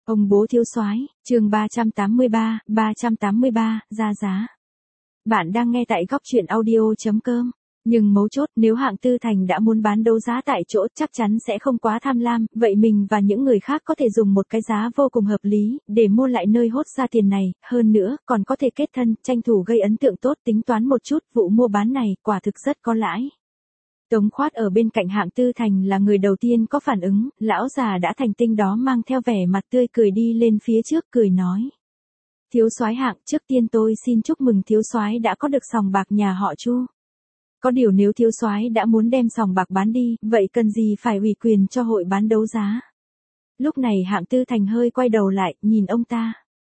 Ông bố thiếu soái, chương 383, ra giá. Bạn đang nghe tại góc truyện audio.com. Nhưng mấu chốt, nếu hạng Tư Thành đã muốn bán đấu giá tại chỗ chắc chắn sẽ không quá tham lam, vậy mình và những người khác có thể dùng một cái giá vô cùng hợp lý, để mua lại nơi hốt ra tiền này, hơn nữa, còn có thể kết thân, tranh thủ gây ấn tượng tốt. Tính toán một chút, vụ mua bán này, quả thực rất có lãi. Tống Khoát ở bên cạnh hạng Tư Thành là người đầu tiên có phản ứng, lão già đã thành tinh đó mang theo vẻ mặt tươi cười đi lên phía trước cười nói. Thiếu soái Hạng, trước tiên tôi xin chúc mừng thiếu soái đã có được sòng bạc nhà họ Chu. Có điều nếu thiếu soái đã muốn đem sòng bạc bán đi, vậy cần gì phải ủy quyền cho hội bán đấu giá. Lúc này hạng Tư Thành hơi quay đầu lại, nhìn ông ta.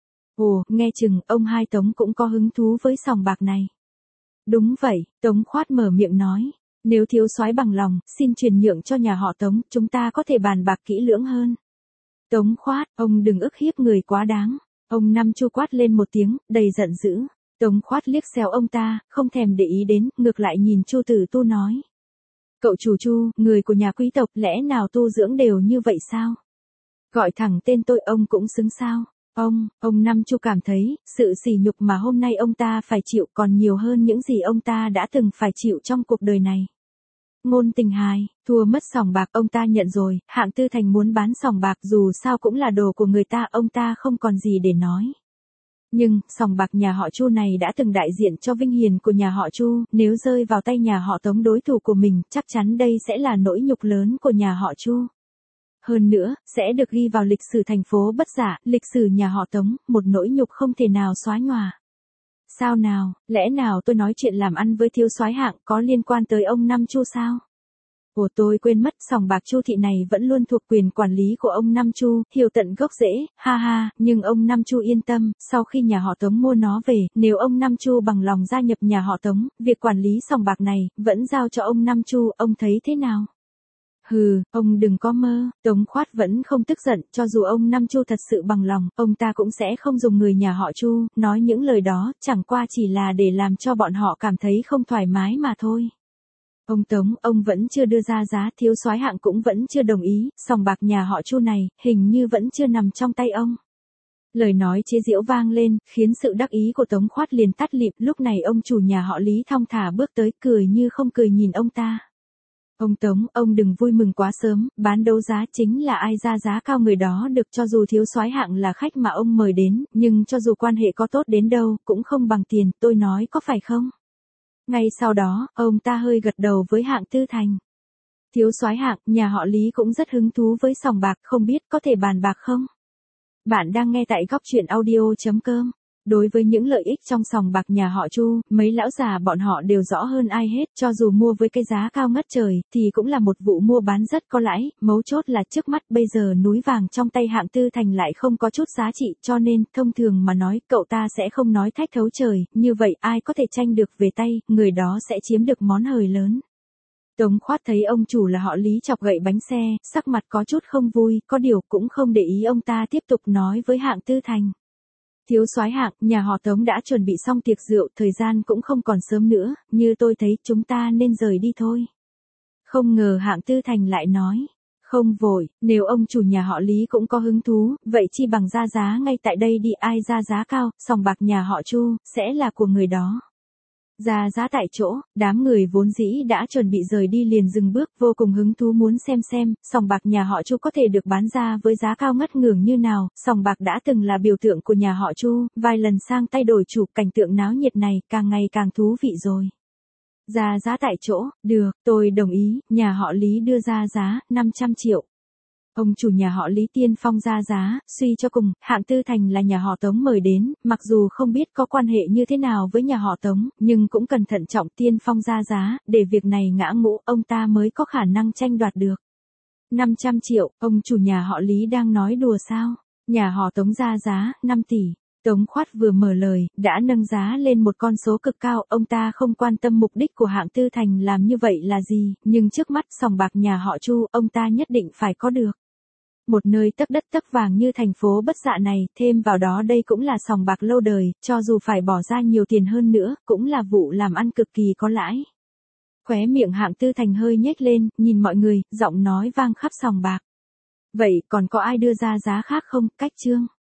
Ồ, nghe chừng, ông hai Tống cũng có hứng thú với sòng bạc này. Đúng vậy, Tống Khoát mở miệng nói. Nếu thiếu soái bằng lòng, xin truyền nhượng cho nhà họ Tống, chúng ta có thể bàn bạc kỹ lưỡng hơn. Tống Khoát, ông đừng ức hiếp người quá đáng. Ông Năm Chu quát lên một tiếng, đầy giận dữ. Tống Khoát liếc xéo ông ta, không thèm để ý đến, ngược lại nhìn Chu Tử Tu nói. Cậu chủ Chu, người của nhà quý tộc, lẽ nào tu dưỡng đều như vậy sao? Gọi thẳng tên tôi ông cũng xứng sao? Ông Năm Chu cảm thấy, sự sỉ nhục mà hôm nay ông ta phải chịu còn nhiều hơn những gì ông ta đã từng phải chịu trong cuộc đời này. Ngôn Tình Hài, thua mất sòng bạc ông ta nhận rồi, hạng Tư Thành muốn bán sòng bạc dù sao cũng là đồ của người ta, ông ta không còn gì để nói. Nhưng, sòng bạc nhà họ Chu này đã từng đại diện cho vinh hiển của nhà họ Chu, nếu rơi vào tay nhà họ Tống đối thủ của mình, chắc chắn đây sẽ là nỗi nhục lớn của nhà họ Chu. Hơn nữa, sẽ được ghi vào lịch sử thành phố Bất Giả, lịch sử nhà họ Tống, một nỗi nhục không thể nào xóa nhòa. Sao nào, lẽ nào tôi nói chuyện làm ăn với thiếu soái Hạng có liên quan tới ông Năm Chu sao? Ồ, tôi quên mất, sòng bạc Chu thị này vẫn luôn thuộc quyền quản lý của ông Năm Chu, hiểu tận gốc rễ, ha ha, nhưng ông Năm Chu yên tâm, sau khi nhà họ Tống mua nó về, nếu ông Năm Chu bằng lòng gia nhập nhà họ Tống, việc quản lý sòng bạc này, vẫn giao cho ông Năm Chu, ông thấy thế nào? Hừ, ông đừng có mơ, Tống Khoát vẫn không tức giận, cho dù ông Năm Chu thật sự bằng lòng, ông ta cũng sẽ không dùng người nhà họ Chu, nói những lời đó, chẳng qua chỉ là để làm cho bọn họ cảm thấy không thoải mái mà thôi. Ông Tống, ông vẫn chưa đưa ra giá, thiếu soái Hạng cũng vẫn chưa đồng ý, sòng bạc nhà họ Chu này, hình như vẫn chưa nằm trong tay ông. Lời nói chế giễu vang lên, khiến sự đắc ý của Tống Khoát liền tắt lịm, lúc này ông chủ nhà họ Lý thong thả bước tới, cười như không cười nhìn ông ta. Ông Tống, ông đừng vui mừng quá sớm, bán đấu giá chính là ai ra giá cao người đó được, cho dù thiếu soái Hạng là khách mà ông mời đến, nhưng cho dù quan hệ có tốt đến đâu, cũng không bằng tiền, tôi nói có phải không? Ngay sau đó, ông ta hơi gật đầu với hạng Tư Thành. Thiếu soái Hạng, nhà họ Lý cũng rất hứng thú với sòng bạc, không biết có thể bàn bạc không? Bạn đang nghe tại góc truyện audio.com. Đối với những lợi ích trong sòng bạc nhà họ Chu, mấy lão già bọn họ đều rõ hơn ai hết, cho dù mua với cái giá cao ngất trời, thì cũng là một vụ mua bán rất có lãi, mấu chốt là trước mắt bây giờ núi vàng trong tay hạng Tư Thành lại không có chút giá trị, cho nên, thông thường mà nói, cậu ta sẽ không nói thách thấu trời, như vậy ai có thể tranh được về tay, người đó sẽ chiếm được món hời lớn. Tống Khoát thấy ông chủ là họ Lý chọc gậy bánh xe, sắc mặt có chút không vui, có điều cũng không để ý, ông ta tiếp tục nói với hạng Tư Thành. Thiếu soái Hạng, nhà họ Tống đã chuẩn bị xong tiệc rượu, thời gian cũng không còn sớm nữa, như tôi thấy chúng ta nên rời đi thôi. Không ngờ hạng Tư Thành lại nói, không vội, nếu ông chủ nhà họ Lý cũng có hứng thú, vậy chi bằng ra giá ngay tại đây đi, ai ra giá cao, sòng bạc nhà họ Chu, sẽ là của người đó. Ra giá tại chỗ, đám người vốn dĩ đã chuẩn bị rời đi liền dừng bước, vô cùng hứng thú muốn xem, sòng bạc nhà họ Chu có thể được bán ra với giá cao ngất ngưởng như nào, sòng bạc đã từng là biểu tượng của nhà họ Chu, vài lần sang tay đổi chủ, cảnh tượng náo nhiệt này, càng ngày càng thú vị rồi. Ra giá tại chỗ, được, tôi đồng ý, nhà họ Lý đưa ra giá, 500 triệu. Ông chủ nhà họ Lý tiên phong ra giá, suy cho cùng, hạng Tư Thành là nhà họ Tống mời đến, mặc dù không biết có quan hệ như thế nào với nhà họ Tống, nhưng cũng cần thận trọng tiên phong ra giá, để việc này ngã ngũ, ông ta mới có khả năng tranh đoạt được. 500 triệu, ông chủ nhà họ Lý đang nói đùa sao? Nhà họ Tống ra giá, 5 tỷ. Tống Khoát vừa mở lời, đã nâng giá lên một con số cực cao, ông ta không quan tâm mục đích của hạng Tư Thành làm như vậy là gì, nhưng trước mắt sòng bạc nhà họ Chu, ông ta nhất định phải có được. Một nơi tấc đất tấc vàng như thành phố Bất Dạ này, thêm vào đó đây cũng là sòng bạc lâu đời, cho dù phải bỏ ra nhiều tiền hơn nữa, cũng là vụ làm ăn cực kỳ có lãi. Khóe miệng hạng Tư Thành hơi nhếch lên, nhìn mọi người, giọng nói vang khắp sòng bạc. Vậy còn có ai đưa ra giá khác không? Cách chương